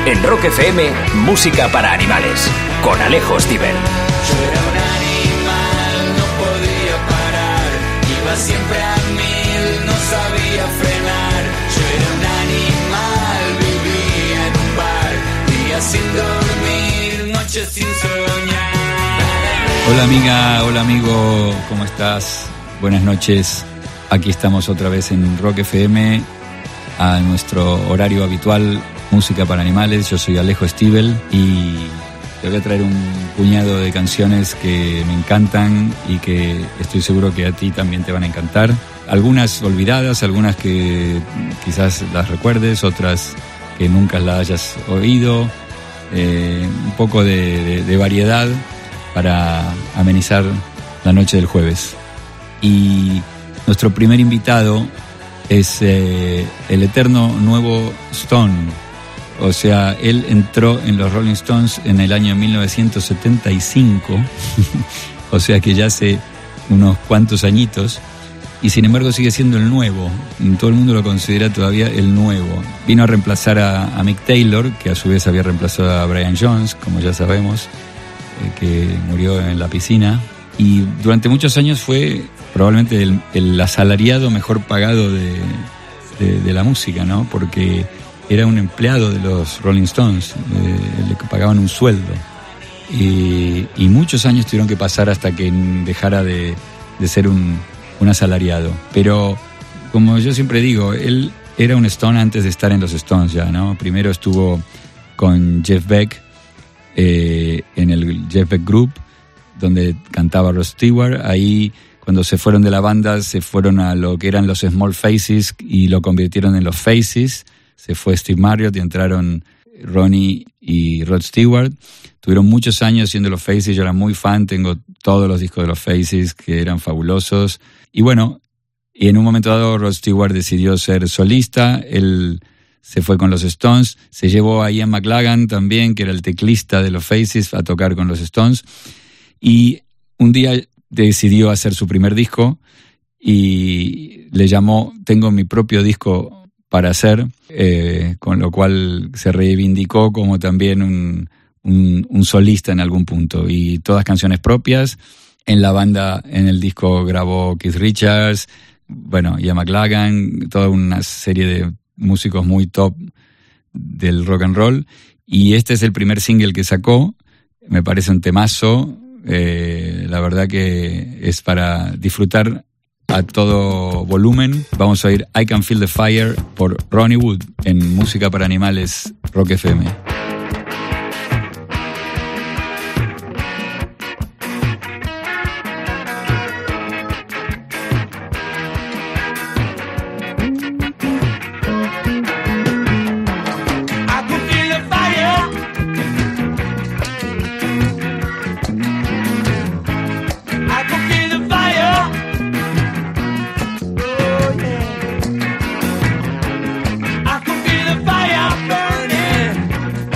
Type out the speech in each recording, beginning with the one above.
En Rock FM, música para animales, con Alejo Stivel. Yo era un animal, no podía parar, iba siempre a mil, no sabía frenar. Yo era un animal, vivía en un bar, días sin dormir, noches sin soñar. Hola amiga, hola amigo, ¿cómo estás? Buenas noches, aquí estamos otra vez en Rock FM, a nuestro horario habitual, música para animales. Yo soy Alejo Stivel y te voy a traer un puñado de canciones que me encantan y que estoy seguro que a ti también te van a encantar. Algunas olvidadas, algunas que quizás las recuerdes, otras que nunca las hayas oído. Un poco de variedad para amenizar la noche del jueves. Y nuestro primer invitado es el eterno nuevo Stone. O sea, él entró en los Rolling Stones en el año 1975, o sea que ya hace unos cuantos añitos, y sin embargo sigue siendo el nuevo. Todo el mundo lo considera todavía el nuevo. Vino a reemplazar a Mick Taylor, que a su vez había reemplazado a Brian Jones, como ya sabemos, que murió en la piscina. Y durante muchos años fue probablemente el asalariado mejor pagado de la música, ¿no? Porque era un empleado de los Rolling Stones, le pagaban un sueldo. Y muchos años tuvieron que pasar hasta que dejara de ser un asalariado. Pero, como yo siempre digo, él era un Stone antes de estar en los Stones ya, ¿no? Primero estuvo con Jeff Beck, en el Jeff Beck Group, donde cantaba Rod Stewart. Ahí, cuando se fueron de la banda, se fueron a lo que eran los Small Faces y lo convirtieron en los Faces. Se fue Steve Marriott y entraron Ronnie y Rod Stewart. Tuvieron muchos años siendo los Faces, yo era muy fan, tengo todos los discos de los Faces que eran fabulosos. Y bueno, y en un momento dado Rod Stewart decidió ser solista, él se fue con los Stones, se llevó a Ian McLagan también, que era el teclista de los Faces, a tocar con los Stones. Y un día decidió hacer su primer disco y le llamó Tengo mi propio disco para hacer, con lo cual se reivindicó como también un solista en algún punto, y todas canciones propias. En la banda, en el disco grabó Keith Richards, bueno, Ian McLagan, toda una serie de músicos muy top del rock and roll, y este es el primer single que sacó. Me parece un temazo, la verdad que es para disfrutar a todo volumen. Vamos a oír I Can Feel the Fire por Ronnie Wood en Música para Animales, Rock FM. I can feel the fire burning.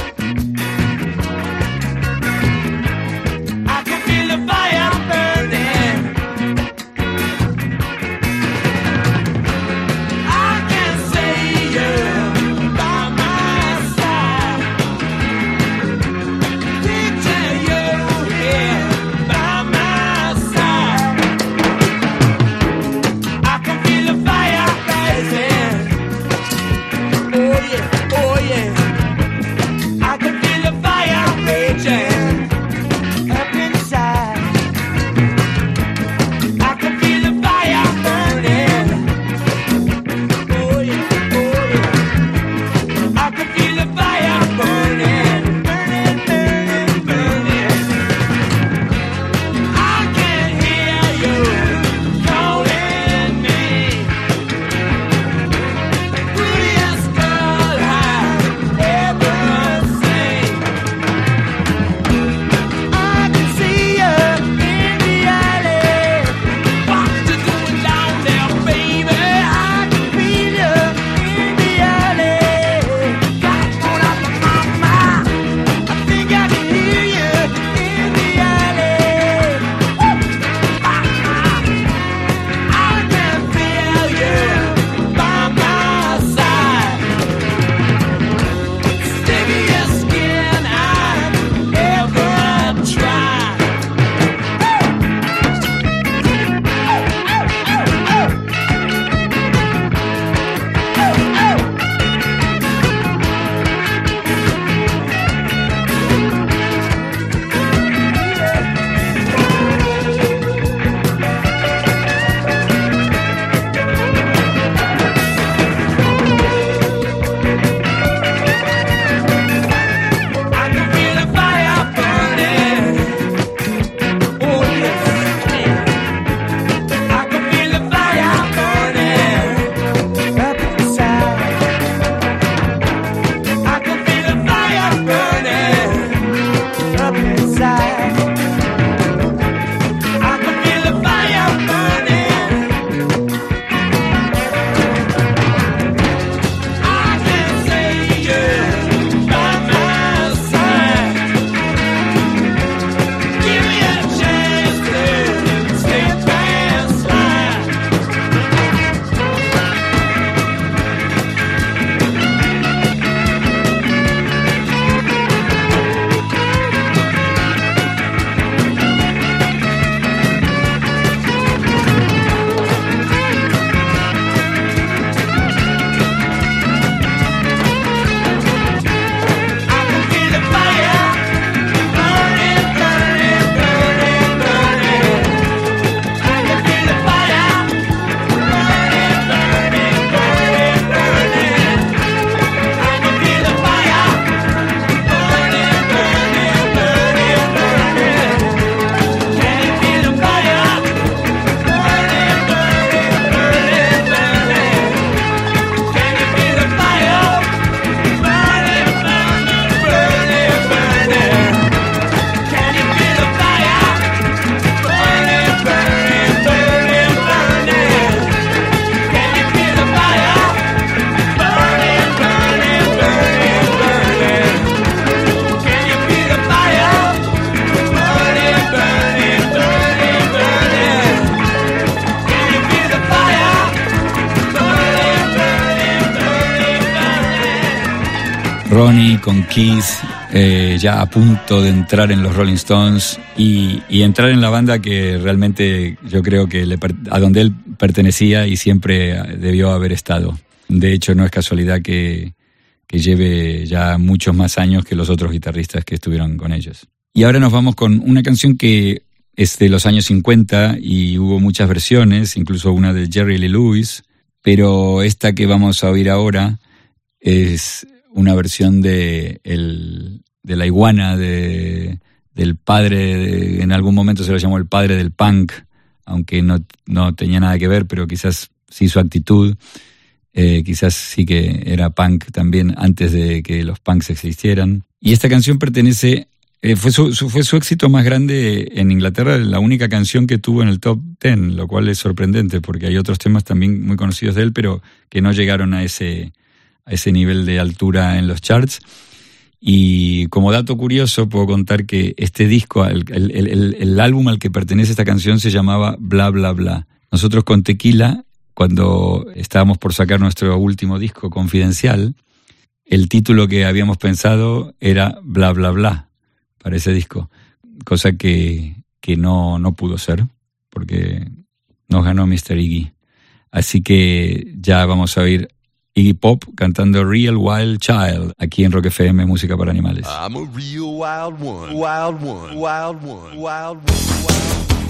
Ronnie con Keith, ya a punto de entrar en los Rolling Stones y entrar en la banda que realmente yo creo que a donde él pertenecía y siempre debió haber estado. De hecho, no es casualidad que lleve ya muchos más años que los otros guitarristas que estuvieron con ellos. Y ahora nos vamos con una canción que es de los años 50 y hubo muchas versiones, incluso una de Jerry Lee Lewis, pero esta que vamos a oír ahora es una versión de la iguana, del padre, en algún momento se lo llamó el padre del punk, aunque no tenía nada que ver, pero quizás sí su actitud, quizás sí que era punk también antes de que los punks existieran. Y esta canción pertenece, fue su éxito más grande en Inglaterra, la única canción que tuvo en el top 10, lo cual es sorprendente porque hay otros temas también muy conocidos de él, pero que no llegaron a ese nivel de altura en los charts. Y como dato curioso puedo contar que este disco, el álbum al que pertenece esta canción se llamaba Bla Bla Bla. Nosotros con Tequila, cuando estábamos por sacar nuestro último disco Confidencial, el título que habíamos pensado era Bla Bla Bla para ese disco, cosa que no pudo ser porque nos ganó Mr. Iggy. Así que ya vamos a oír Iggy Pop cantando Real Wild Child aquí en Rock FM, música para animales. I'm a real wild one, wild one, wild one, wild one, wild one.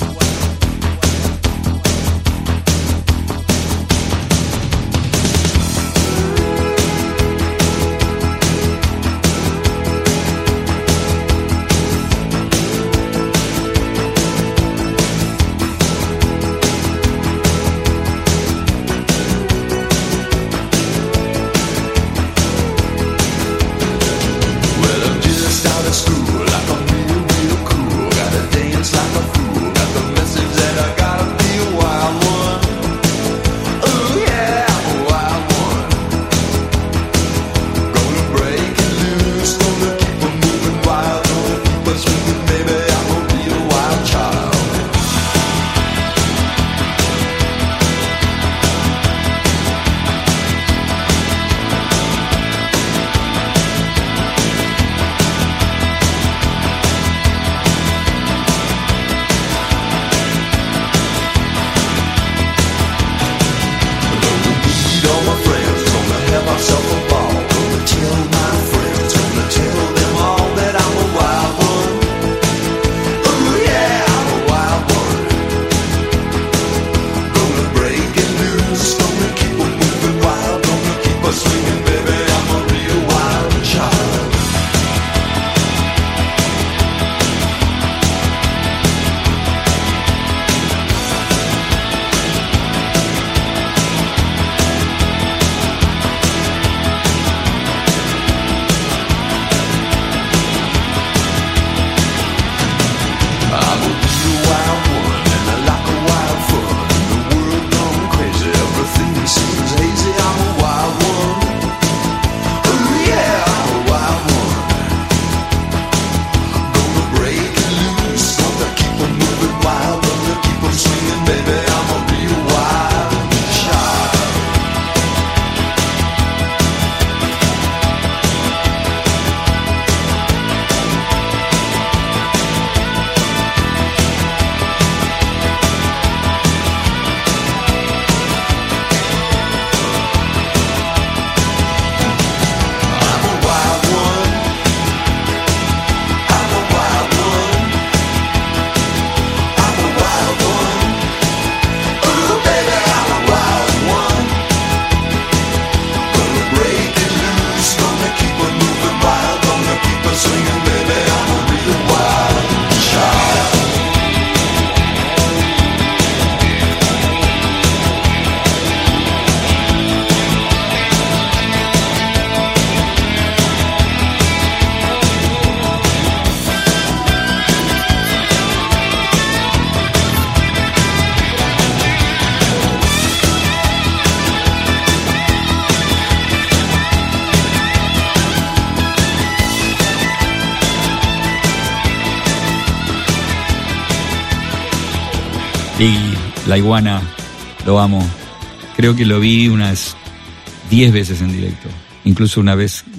Iggy, la iguana, lo amo. Creo que lo vi unas 10 veces en directo. Incluso una vez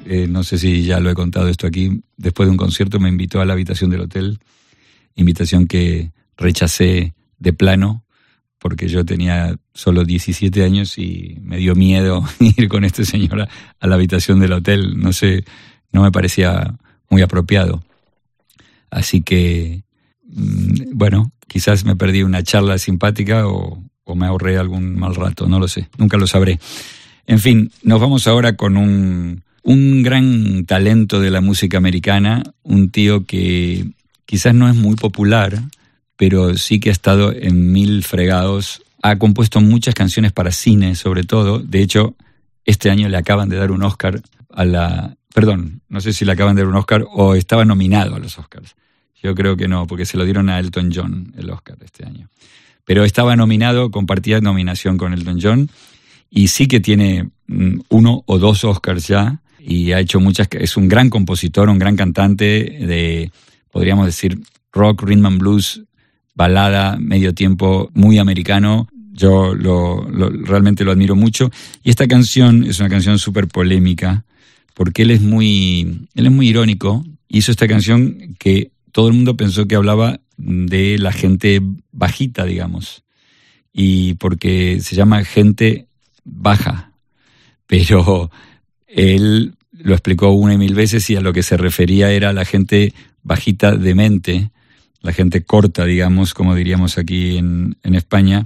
no sé si ya lo he contado esto aquí, después de un concierto me invitó a la habitación del hotel, invitación que rechacé de plano, porque yo tenía solo 17 años y me dio miedo ir con este señor a la habitación del hotel. No sé, no me parecía muy apropiado. Así que, bueno, quizás me perdí una charla simpática o me ahorré algún mal rato, no lo sé, nunca lo sabré. En fin, nos vamos ahora con un gran talento de la música americana, un tío que quizás no es muy popular, pero sí que ha estado en mil fregados. Ha compuesto muchas canciones para cine, sobre todo. De hecho, este año le acaban de dar un Oscar Perdón, no sé si le acaban de dar un Oscar o estaba nominado a los Oscars. Yo creo que no, porque se lo dieron a Elton John el Oscar este año. Pero estaba nominado, compartía nominación con Elton John, y sí que tiene 1 o 2 Oscars ya, y ha hecho muchas. Es un gran compositor, un gran cantante de, podríamos decir, rock, rhythm and blues, balada, medio tiempo, muy americano. Yo realmente lo admiro mucho. Y esta canción es una canción súper polémica, porque él es muy irónico. Hizo esta canción que todo el mundo pensó que hablaba de la gente bajita, digamos, y porque se llama gente baja, pero él lo explicó 1 y 1000 veces y a lo que se refería era a la gente bajita de mente, la gente corta, digamos, como diríamos aquí en España,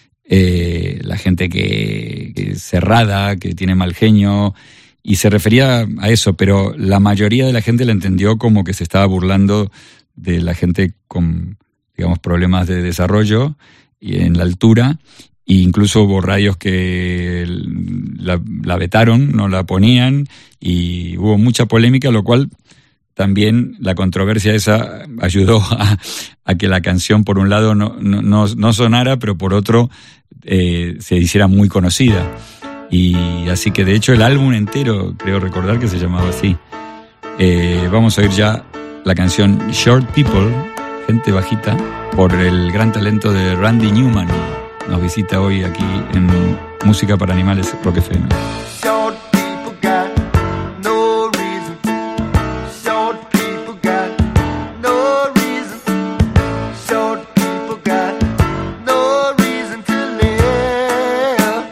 la gente que es cerrada, que tiene mal genio, y se refería a eso, pero la mayoría de la gente la entendió como que se estaba burlando de la gente con, digamos, problemas de desarrollo y en la altura, e incluso hubo radios que la vetaron, no la ponían, y hubo mucha polémica, lo cual también la controversia esa ayudó a que la canción, por un lado, no sonara, pero por otro se hiciera muy conocida. Y así que, de hecho, el álbum entero, creo recordar que se llamaba así. Vamos a oír ya la canción Short People, gente bajita, por el gran talento de Randy Newman. Nos visita hoy aquí en Música para Animales, Rock FM. Short people got no reason. Short people got no reason. Short people got no reason to live.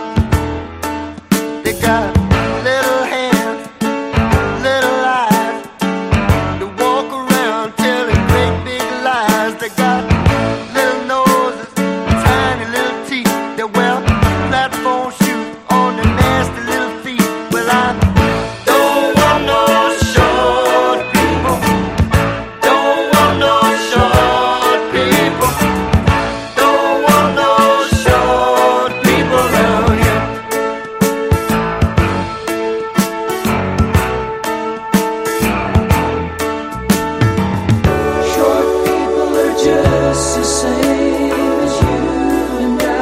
They got little hands, little eyes. They walk around telling great big lies. They got little noses, tiny little teeth. They wear platform shoes on their nasty little feet. Well, I don't want no short people. Don't want no short people. Don't want no short people around here. Short people are just the same as you and I.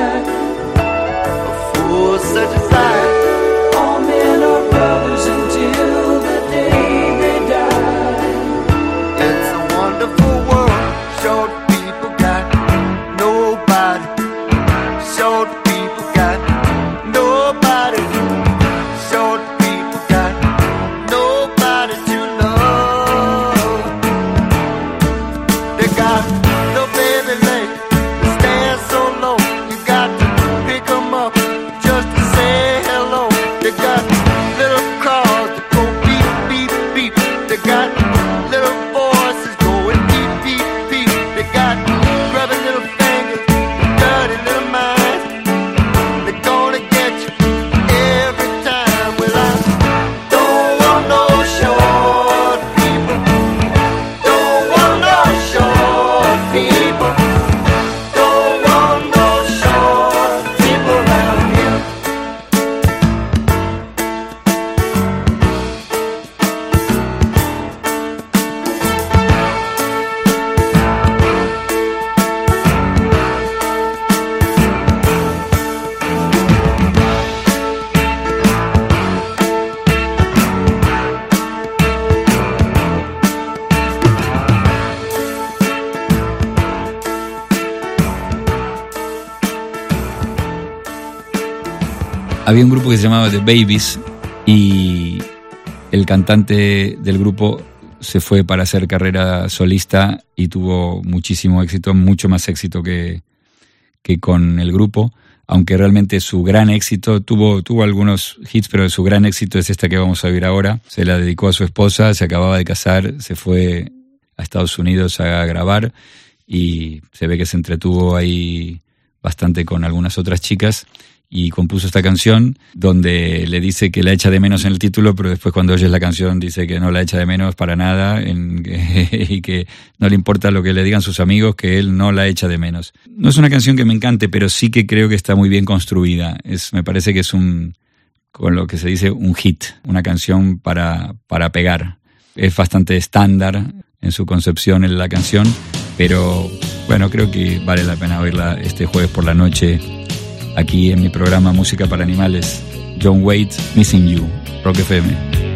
For such a sight, All men are brothers until the day they die. it's a wonderful world. Short people got nobody. Short people got nobody. Short people got nobody to love. They got no baby legs, they stand so low. You got to pick 'em up just to say hello. They got little cars that go beep, beep, beep. They got little voices going beep, beep, beep. They got grubby little fingers, dirty little minds. They're gonna get you every time. Well, I don't want no short people. Don't want no short people. Don't want no short people around here. Había un grupo que se llamaba The Babies y el cantante del grupo se fue para hacer carrera solista y tuvo muchísimo éxito, mucho más éxito que con el grupo, aunque realmente su gran éxito, tuvo algunos hits, pero su gran éxito es esta que vamos a oír ahora. Se la dedicó a su esposa, se acababa de casar, se fue a Estados Unidos a grabar y se ve que se entretuvo ahí bastante con algunas otras chicas y compuso esta canción donde le dice que la echa de menos en el título, pero después cuando oyes la canción dice que no la echa de menos para nada y que no le importa lo que le digan sus amigos, que él no la echa de menos. No es una canción que me encante, pero sí que creo que está muy bien construida. Me parece que es con lo que se dice un hit, una canción para pegar. Es bastante estándar en su concepción en la canción, pero bueno, creo que vale la pena oírla este jueves por la noche aquí en mi programa Música para Animales. John Waite, Missing You, Rock FM.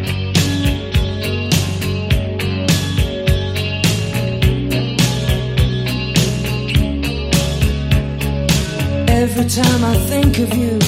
Every time I think of you,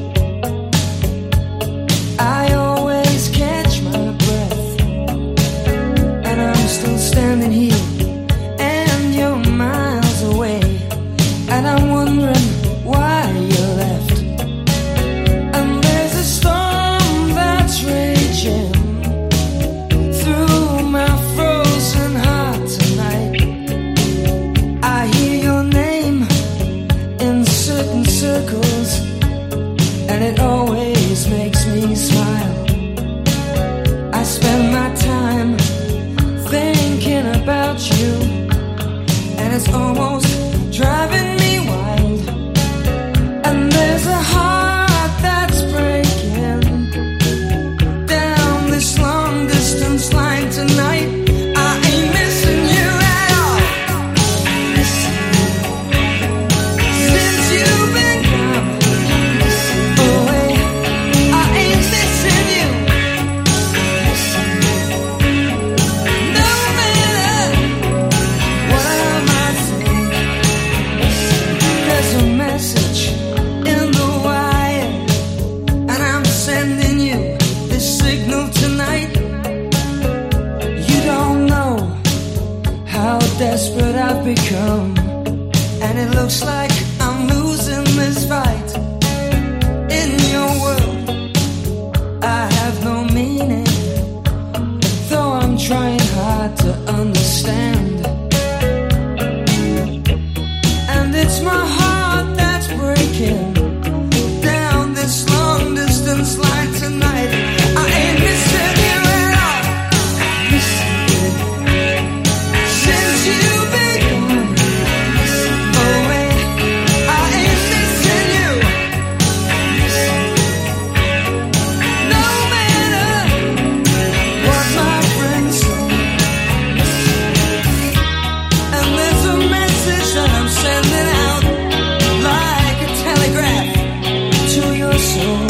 I always catch my breath, and I'm still standing here, and you're miles away, and I'm wondering why you left. And there's a storm that's raging through my frozen heart tonight. I hear your name in certain circles, and it always makes me smile. I spend my time thinking about you, and it's almost driving me wild. And there's a heart that's breaking down this long distance line tonight. I ain't missing you at all. Since you've been gone away, I ain't missing you. No matter what I might say, there's a message in the wire, and I'm sending you this signal tonight. You don't know how desperate I've become, and it looks like I'm losing this fight. In your world, I have no meaning, though I'm trying hard to understand. And it's my heart that's breaking down this long distance line tonight. I ain't missing you at all. Since you've been gone away, I ain't missing you. No matter what my friends say. And there's a message that I'm sending out like a telegraph to your soul.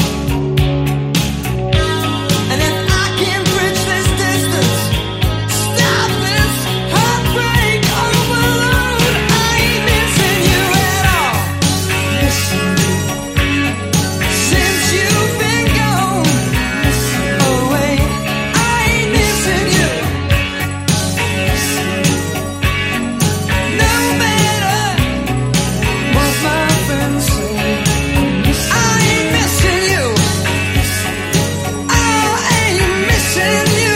And if I can bridge this distance, stop this heartbreak overload, I ain't missing you at all. Missing you. Since you've been gone away, I ain't missing you. No matter what my friends say, I ain't missing you. I ain't missing you.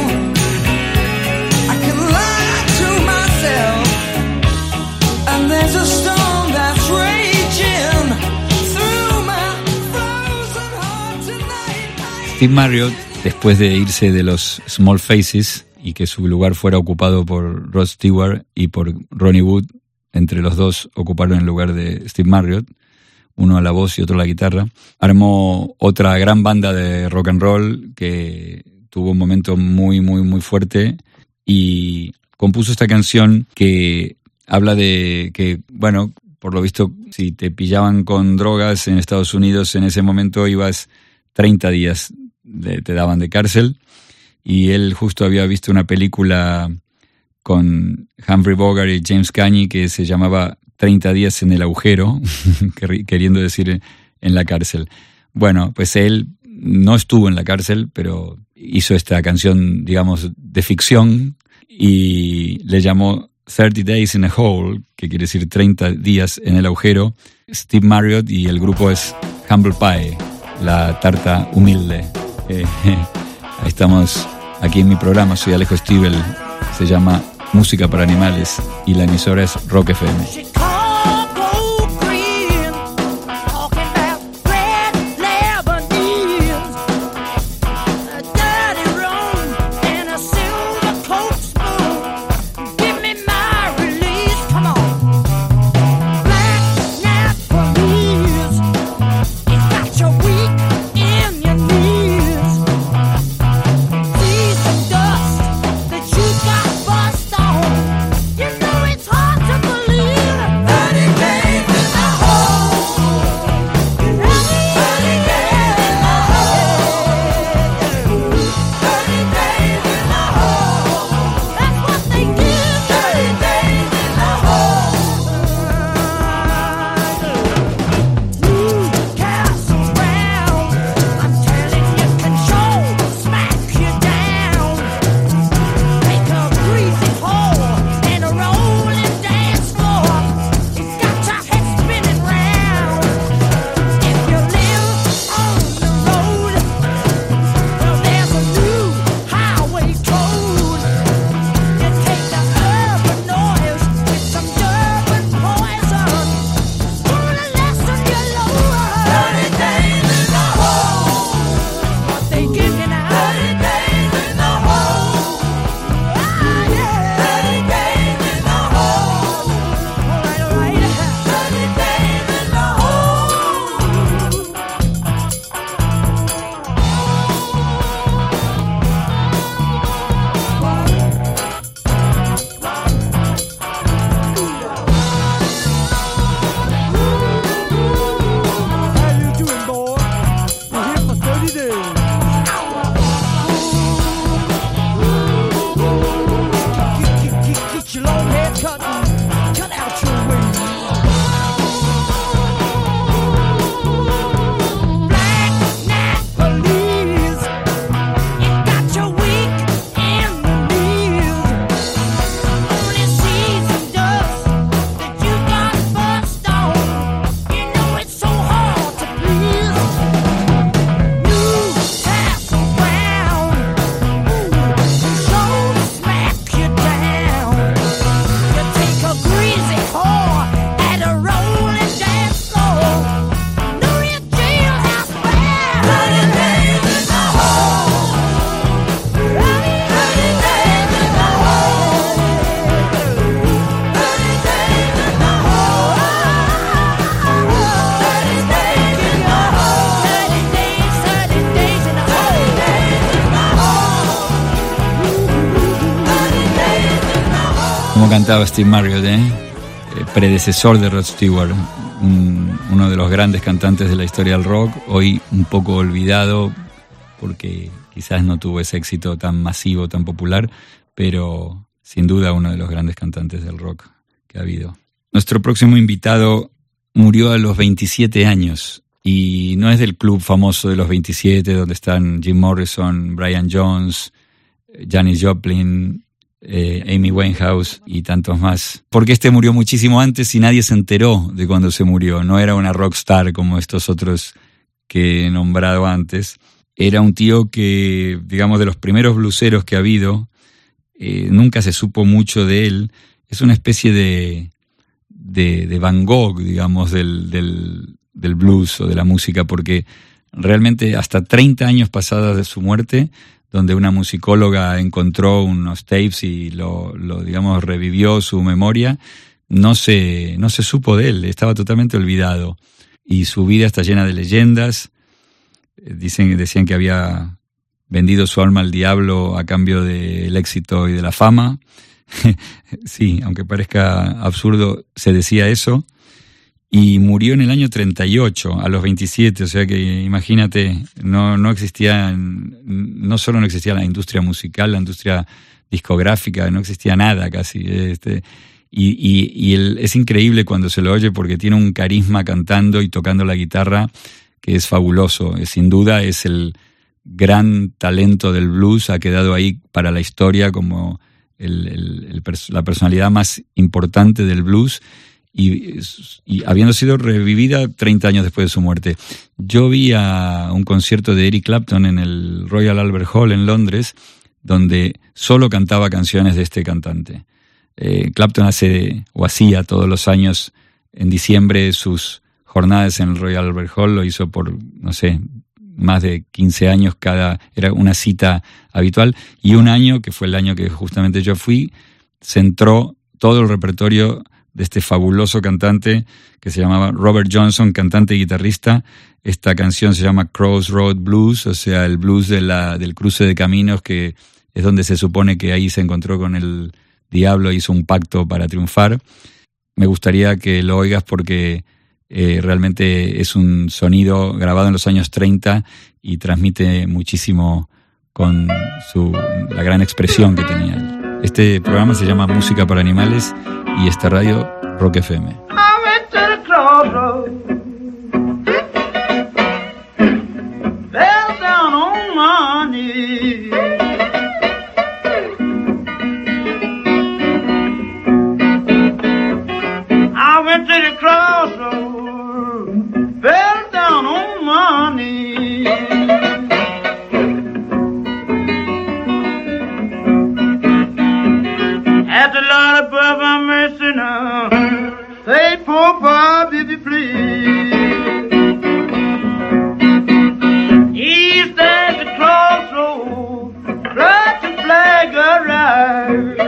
I can lie to myself, and there's a storm that's raging through my frozen heart tonight. Steve Marriott, después de irse de los Small Faces y que su lugar fuera ocupado por Rod Stewart y por Ronnie Wood, entre los dos ocuparon el lugar de Steve Marriott, uno a la voz y otro a la guitarra, armó otra gran banda de rock and roll que tuvo un momento muy, muy, muy fuerte y compuso esta canción que habla de que, bueno, por lo visto, si te pillaban con drogas en Estados Unidos en ese momento ibas 30 días, te daban de cárcel, y él justo había visto una película con Humphrey Bogart y James Cagney que se llamaba 30 días en el agujero, queriendo decir en la cárcel. Bueno, pues él no estuvo en la cárcel, pero hizo esta canción, digamos, de ficción y le llamó 30 Days in a Hole, que quiere decir 30 días en el agujero. Steve Marriott, y el grupo es Humble Pie, la tarta humilde. Estamos aquí en mi programa, soy Alejo Stivel, se llama Música para Animales y la emisora es Rock FM. Cantaba Steve Marriott, predecesor de Rod Stewart, uno de los grandes cantantes de la historia del rock, hoy un poco olvidado porque quizás no tuvo ese éxito tan masivo, tan popular, pero sin duda uno de los grandes cantantes del rock que ha habido. Nuestro próximo invitado murió a los 27 años y no es del club famoso de los 27 donde están Jim Morrison, Brian Jones, Janis Joplin, Amy Winehouse y tantos más, porque este murió muchísimo antes y nadie se enteró de cuando se murió. No era una rockstar como estos otros que he nombrado antes. Era un tío que, digamos, de los primeros blueseros que ha habido, nunca se supo mucho de él. Es una especie de Van Gogh, digamos, del blues o de la música, porque realmente hasta 30 años pasados de su muerte, donde una musicóloga encontró unos tapes y lo digamos, revivió su memoria, no se supo de él, estaba totalmente olvidado. Y su vida está llena de leyendas. Decían que había vendido su alma al diablo a cambio del éxito y de la fama. Sí, aunque parezca absurdo, se decía eso. Y murió en el año 38, a los 27, o sea que imagínate, no existía, no solo no existía la industria musical, la industria discográfica, no existía nada casi. Y es increíble cuando se lo oye porque tiene un carisma cantando y tocando la guitarra es fabuloso. Sin duda es el gran talento del blues, ha quedado ahí para la historia como la personalidad más importante del blues y habiendo sido revivida 30 años después de su muerte. Yo vi a un concierto de Eric Clapton en el Royal Albert Hall en Londres, donde solo cantaba canciones de este cantante. Clapton hacía todos los años en diciembre sus jornadas en el Royal Albert Hall, lo hizo por, no sé, más de 15 años, era una cita habitual, y un año, que fue el año que justamente yo fui, centró todo el repertorio de este fabuloso cantante que se llamaba Robert Johnson, cantante y guitarrista. Esta canción se llama Crossroad Blues, o sea, el blues del cruce de caminos, que es donde se supone que ahí se encontró con el diablo, hizo un pacto para triunfar. Me gustaría que lo oigas porque realmente es un sonido grabado en los años 30 y transmite muchísimo con la gran expresión que tenía él. Este programa se llama Música para Animales y esta radio Rock FM. Fell down on my knees. At the Lord above, have mercy now. Say, poor Bob, if you please. He stands at the crossroad, tries to flag a ride.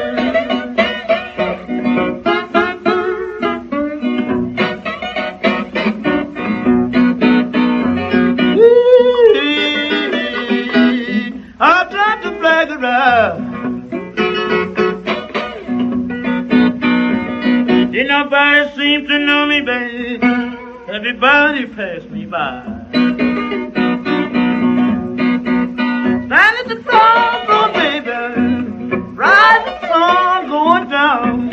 Did nobody seem to know me, babe? Everybody passed me by. Stand at the crossroad, baby, ride the sun going down.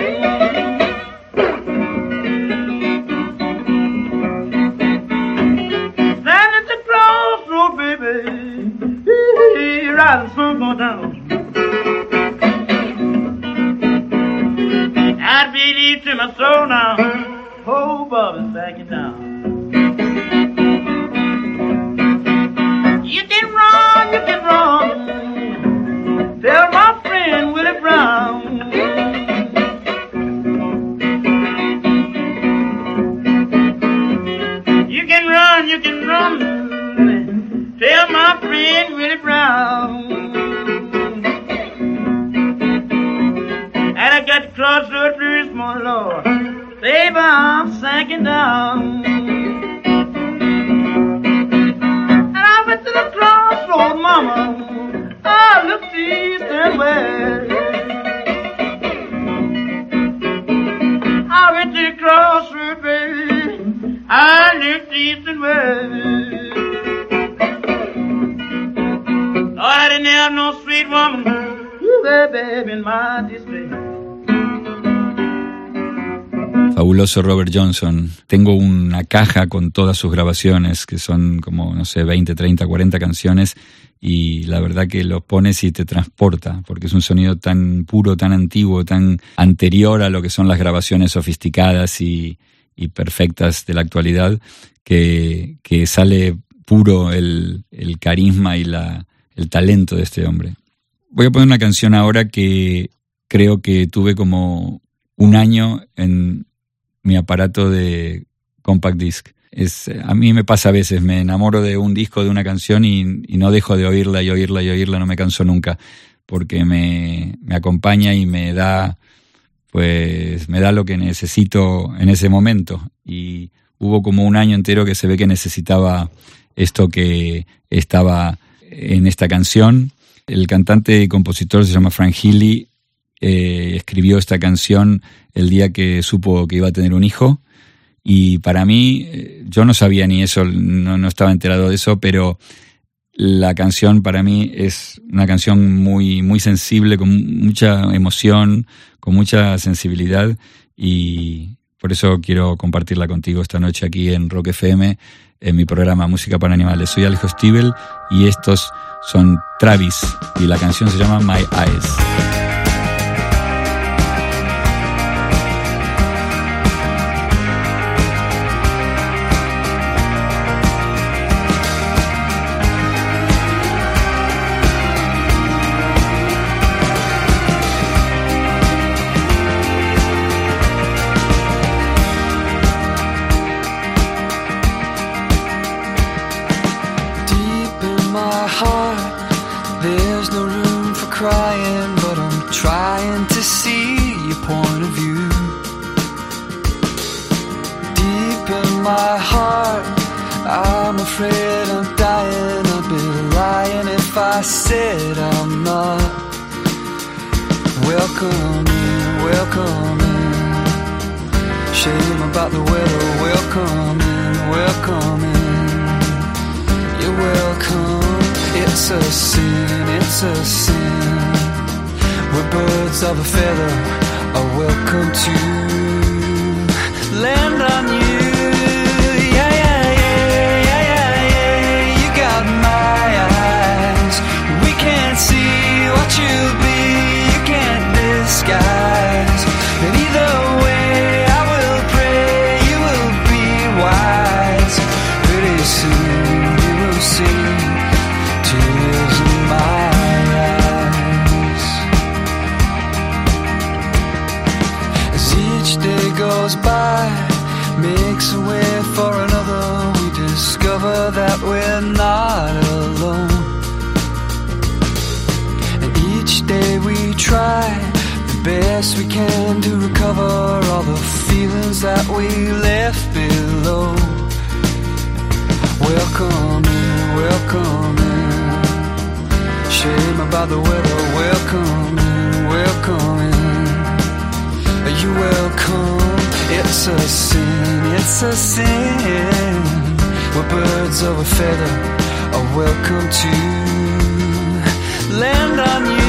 Stand at the crossroad, baby, ride the sun going down. I believe to my soul now, oh, Bob is backing down. You can run, tell my friend Willie Brown. You can run, tell my friend Willie Brown. And I got the crossroad blues, my Lord, baby, I'm sinking down. And I went to the crossroad, mama, I looked east and west. I went to the crossroad, baby, I looked east and west. Lord, I didn't have no sweet woman, baby, in my district. Fabuloso Robert Johnson. Tengo una caja con todas sus grabaciones, que son como, no sé, 20, 30, 40 canciones, y la verdad que lo pones y te transporta, porque es un sonido tan puro, tan antiguo, tan anterior a lo que son las grabaciones sofisticadas y perfectas de la actualidad, que sale puro el carisma y el talento de este hombre. Voy a poner una canción ahora que creo que tuve como un año en mi aparato de compact disc. A mí me pasa a veces, me enamoro de un disco, de una canción y no dejo de oírla y oírla y oírla, no me canso nunca, porque me acompaña y me da lo que necesito en ese momento. Y hubo como un año entero que se ve que necesitaba esto que estaba en esta canción. El cantante y compositor se llama Frank Healy. Escribió esta canción el día que supo que iba a tener un hijo, y para mí, yo no sabía ni eso, no estaba enterado de eso, pero la canción para mí es una canción muy, muy sensible, con mucha emoción, con mucha sensibilidad, y Por eso quiero compartirla contigo esta noche aquí en Rock FM, en mi programa Música para Animales. Soy Alejo Stivel y estos son Travis y la canción se llama My Eyes. I said I'm not. Welcome in, welcome in. Shame about the weather. Welcome in, welcome in. You're welcome. It's a sin, it's a sin. We're birds of a feather are welcome to land on you. What you'll be, you can't disguise. And either way, I will pray you will be wise. Pretty soon you will see tears in my eyes. As each day goes by, makes a way for another, we discover that we're not alone. Each day we try the best we can to recover all the feelings that we left below. Welcome in, welcome in. Shame about the weather. Welcome in, welcome in. You're welcome. It's a sin, it's a sin. We're birds of a feather are welcome to land on you.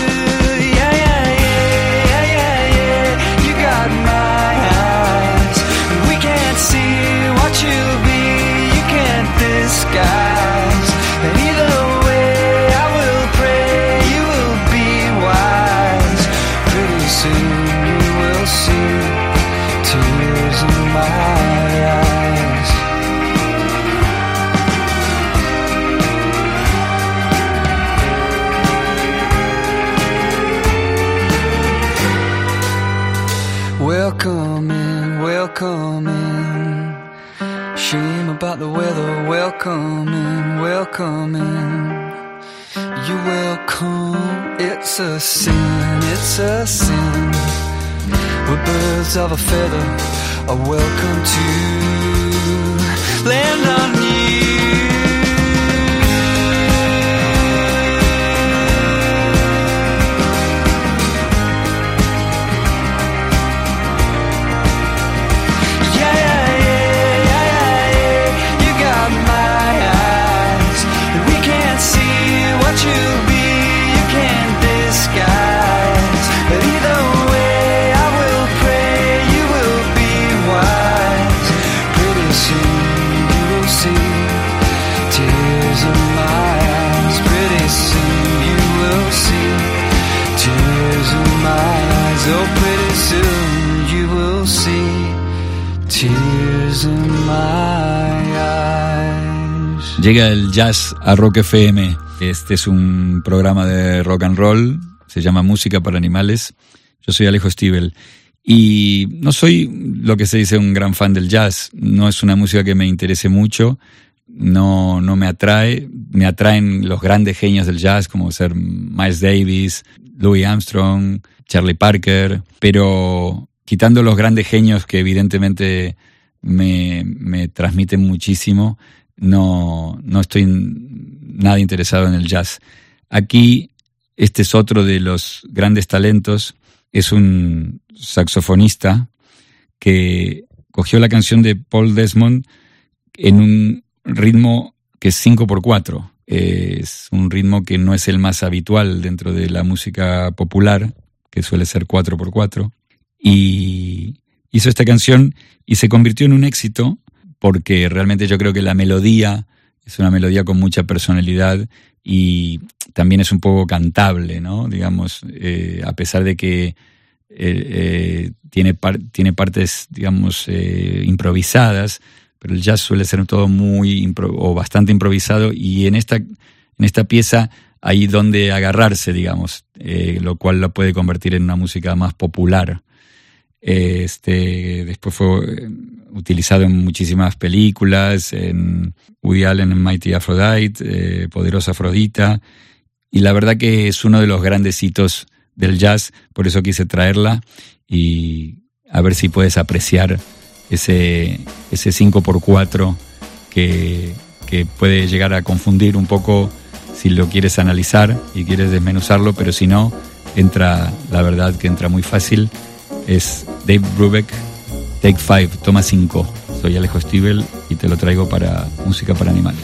What you'll be, you can't disguise. And either way, I will pray you will be wise. Pretty soon you will see tears in my eyes. Welcome in, welcome in. Shame about the weather. Welcome in, welcome in. You're welcome. It's a sin, it's a sin. We're birds of a feather are welcome to land on you. What you'll be, you can't disguise. But either way, I will pray you will be wise. Pretty soon you will see tears in my eyes. Pretty soon you will see tears in my eyes. Oh, pretty soon you will see tears in my eyes. Llega el jazz a Rock FM. Este es un programa de rock and roll, se llama Música para Animales. Yo soy Alejo Stivel y no soy lo que se dice un gran fan del jazz. No es una música que me interese mucho, no me atrae. Me atraen los grandes genios del jazz como ser Miles Davis, Louis Armstrong, Charlie Parker, pero quitando los grandes genios que evidentemente me transmiten muchísimo, no estoy nada interesado en el jazz. Aquí, este es otro de los grandes talentos, es un saxofonista que cogió la canción de Paul Desmond en un ritmo que es 5x4. Es un ritmo que no es el más habitual dentro de la música popular, que suele ser 4x4. Y hizo esta canción y se convirtió en un éxito porque realmente yo creo que la melodía es una melodía con mucha personalidad y también es un poco cantable, ¿no? Digamos, a pesar de que tiene partes, digamos, improvisadas, pero el jazz suele ser todo muy o bastante improvisado, y en esta pieza hay donde agarrarse, digamos, lo cual lo puede convertir en una música más popular. Después fue utilizado en muchísimas películas, en Woody Allen en Mighty Aphrodite, Poderosa Afrodita, y la verdad que es uno de los grandes hitos del jazz, por eso quise traerla y a ver si puedes apreciar ese 5x4 que puede llegar a confundir un poco si lo quieres analizar y quieres desmenuzarlo, pero si no, la verdad que entra muy fácil. Es Dave Brubeck, Take 5, toma 5. Soy Alejo Stivel y te lo traigo para Música para Animales.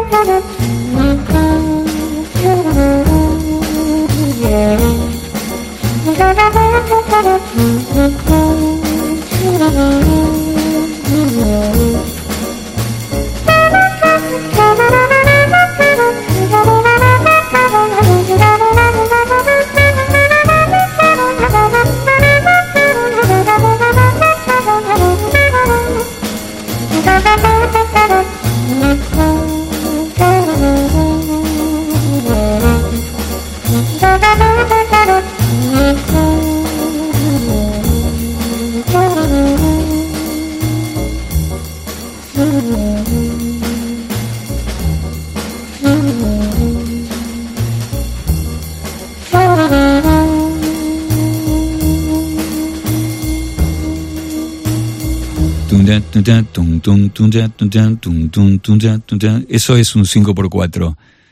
Eso es un 5x4.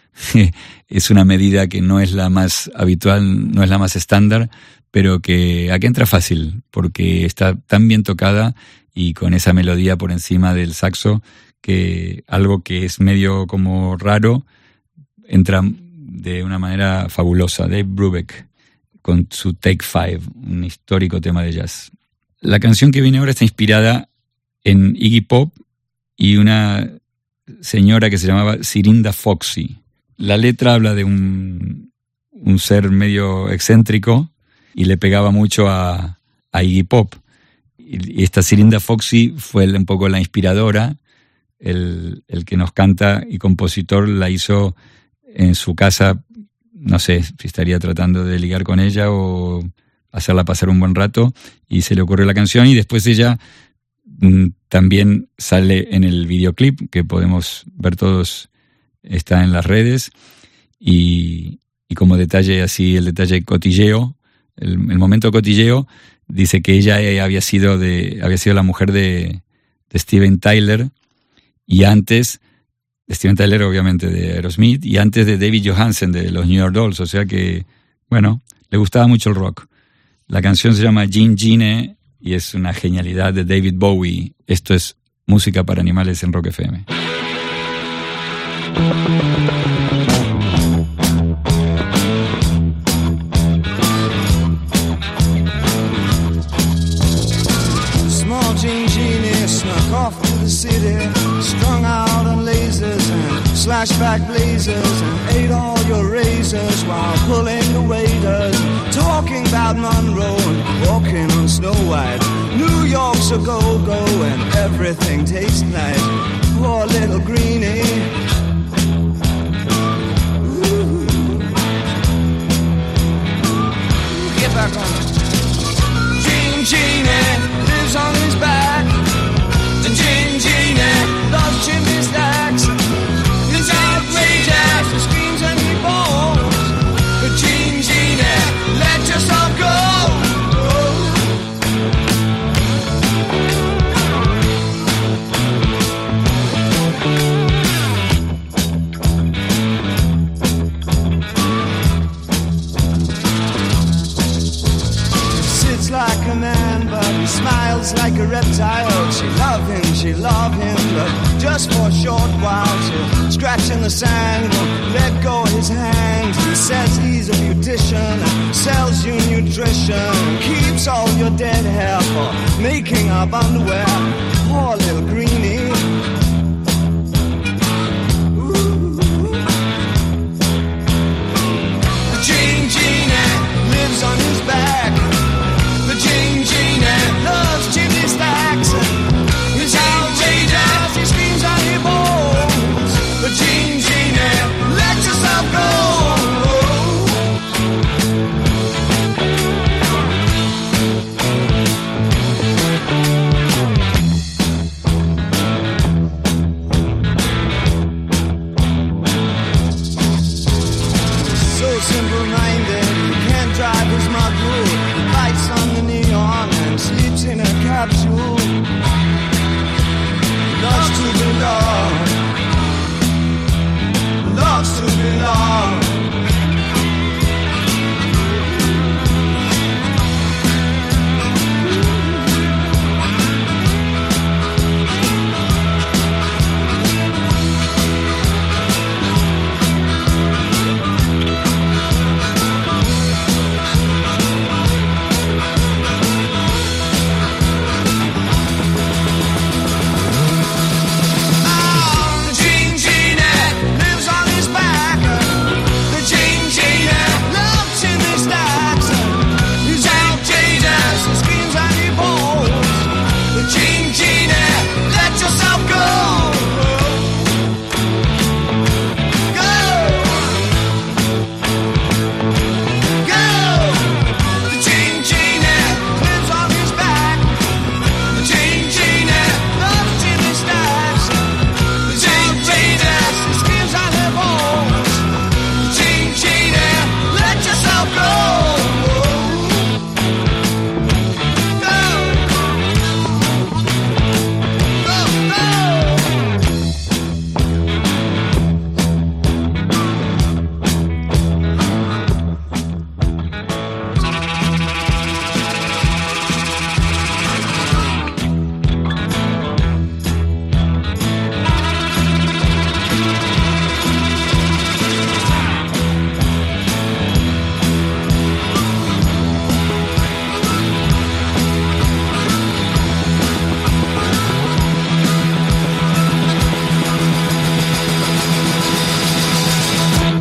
Es una medida que no es la más habitual, no es la más estándar, pero que aquí entra fácil, porque está tan bien tocada y con esa melodía por encima del saxo, que algo que es medio como raro, entra de una manera fabulosa. Dave Brubeck, con su Take 5, un histórico tema de jazz. La canción que viene ahora está inspirada en Iggy Pop y una señora que se llamaba Sirinda Foxy. La letra habla de un ser medio excéntrico y le pegaba mucho a Iggy Pop. Y esta Sirinda Foxy fue un poco la inspiradora. El que nos canta y compositor la hizo en su casa, no sé si estaría tratando de ligar con ella o hacerla pasar un buen rato, y se le ocurrió la canción, y después ella también sale en el videoclip que podemos ver todos, está en las redes, y como detalle así, el detalle cotilleo, el momento cotilleo, dice que ella había sido la mujer de Steven Tyler, y antes de Steven Tyler, obviamente, de Aerosmith, y antes de David Johansen, de los New York Dolls, o sea que, bueno, le gustaba mucho el rock. La canción se llama Jean Gene y es una genialidad de David Bowie. Esto es Música para Animales en Rock FM. Small Jean Genie snuck off to the city, strung out on lasers and slashback blazers, and ate all your razors while pulling the waiters, talking about Monroe and walking on Snow White. New York's a go-go and everything tastes nice. Poor little greenie. Ooh. Get back on it. Jean Genie lives on his back. The Jean Genie loves chimney stacks. His outrageous, he screams and he falls. The Jean Genie, let yourself go. Like a man, but he smiles like a reptile. She love him, but just for a short while. She'll scratch in the sand, won't let go of his hand. He says he's a beautician, sells you nutrition, keeps all your dead hair for making up underwear. Poor little greenie. Ooh. The Jean Genie lives on his back. Jean Genie loves chimney stacks. He's outrageous, he screams and he bawls. But Jean Genie, let yourself go. So simple-minded, he can't drive his muggle. Lights on the neon and sleeps in a capsule. Loves to belong. Loves to belong.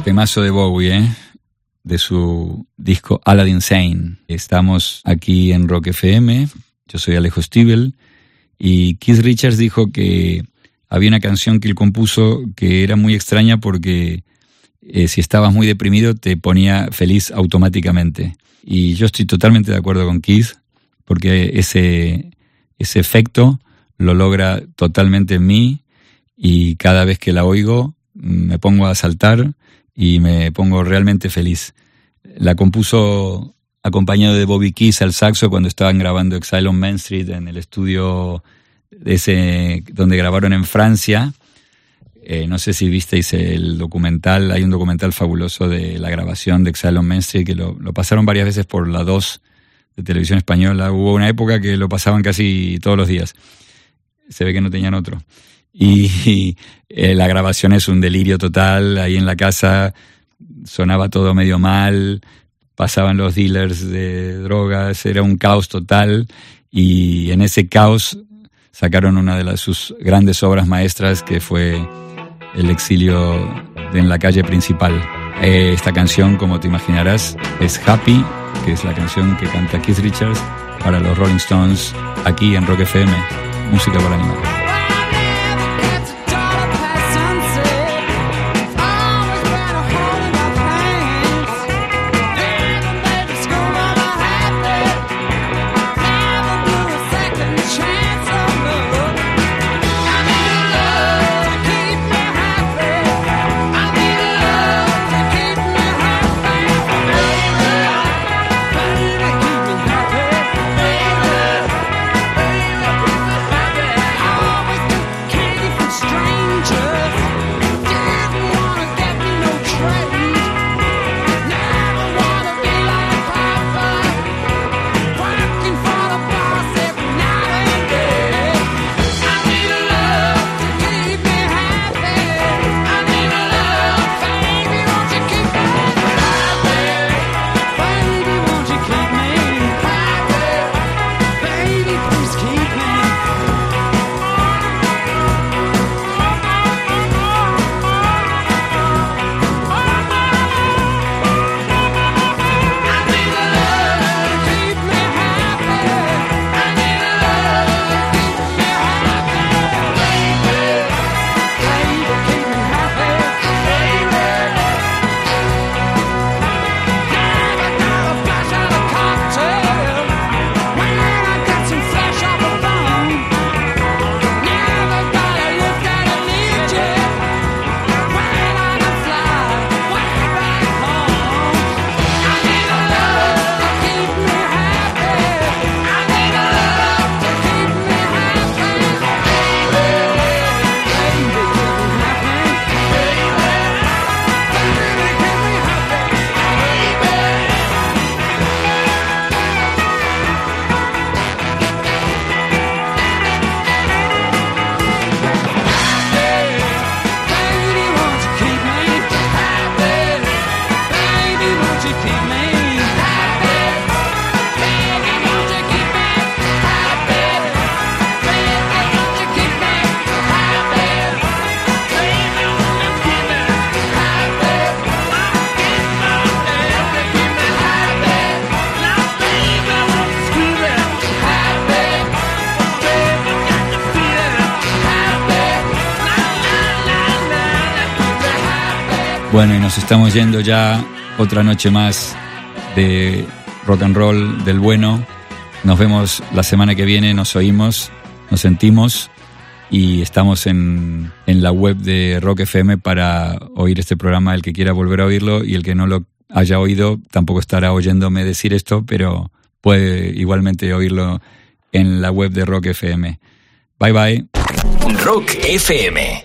temazo de Bowie, de su disco Aladdin Sane. Estamos aquí en Rock FM, yo soy Alejo Stivel, y Keith Richards dijo que había una canción que él compuso que era muy extraña porque si estabas muy deprimido te ponía feliz automáticamente. Y yo estoy totalmente de acuerdo con Keith, porque ese efecto lo logra totalmente en mí, y cada vez que la oigo me pongo a saltar y me pongo realmente feliz. La compuso acompañado de Bobby Keys al saxo cuando estaban grabando Exile on Main Street en el estudio ese donde grabaron en Francia. No sé si visteis el documental, hay un documental fabuloso de la grabación de Exile on Main Street que lo pasaron varias veces por la 2 de Televisión Española. Hubo una época que lo pasaban casi todos los días. Se ve que no tenían otro. Y la grabación es un delirio total. Ahí en la casa sonaba todo medio mal, pasaban los dealers de drogas, era un caos total. Y en ese caos sacaron una de sus grandes obras maestras, que fue El exilio en la calle principal. Esta canción, como te imaginarás, es Happy, que es la canción que canta Keith Richards para los Rolling Stones, aquí en Rock FM, música para animales. Bueno, y nos estamos yendo ya, otra noche más de rock and roll del bueno. Nos vemos la semana que viene, nos oímos, nos sentimos, y estamos en la web de Rock FM para oír este programa, el que quiera volver a oírlo, y el que no lo haya oído tampoco estará oyéndome decir esto, pero puede igualmente oírlo en la web de Rock FM. Bye bye. Rock FM.